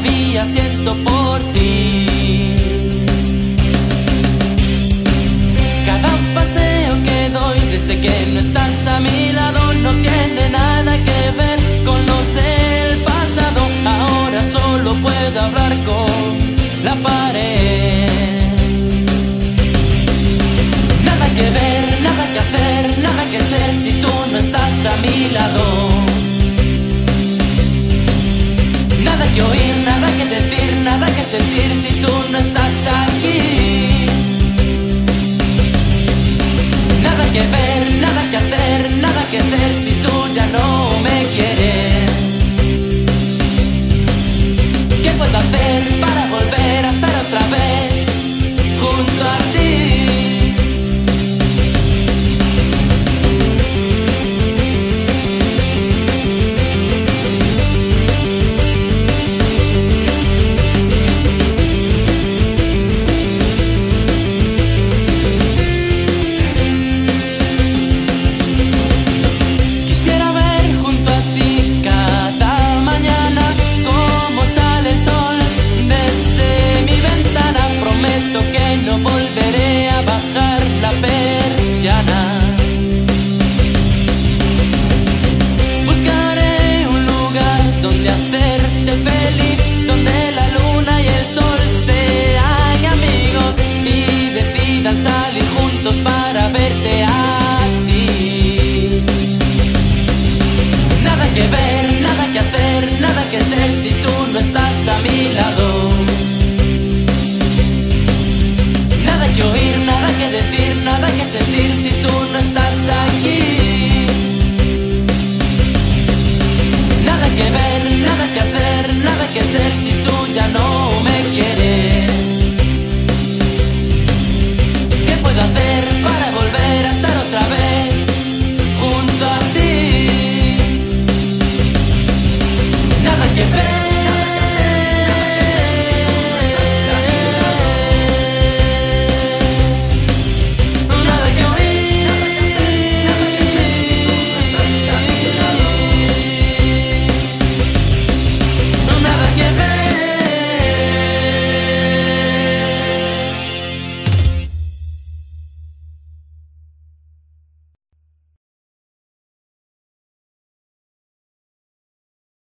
todavía siento por ti. Cada paseo que doy desde que no estás a mi lado no tiene nada que ver con los del pasado. Ahora solo puedo hablar con la pared. Nada que ver, nada que hacer, nada que ser si tú no estás a mi lado. Nada que oír, nada que decir, nada que sentir si tú no estás aquí. Nada que ver, nada que hacer, nada que ser si tú ya no me quieres. ¿Qué puedo hacer para volver a estar otra vez junto a ti? Buscaré un lugar donde hacerte feliz, donde la luna y el sol sean amigos y decidan salir juntos para verte a ti. Nada que ver, nada que hacer, nada que ser si tú no estás a mi lado. Nada que oír, nada que decir, nada que sentir si tú no estás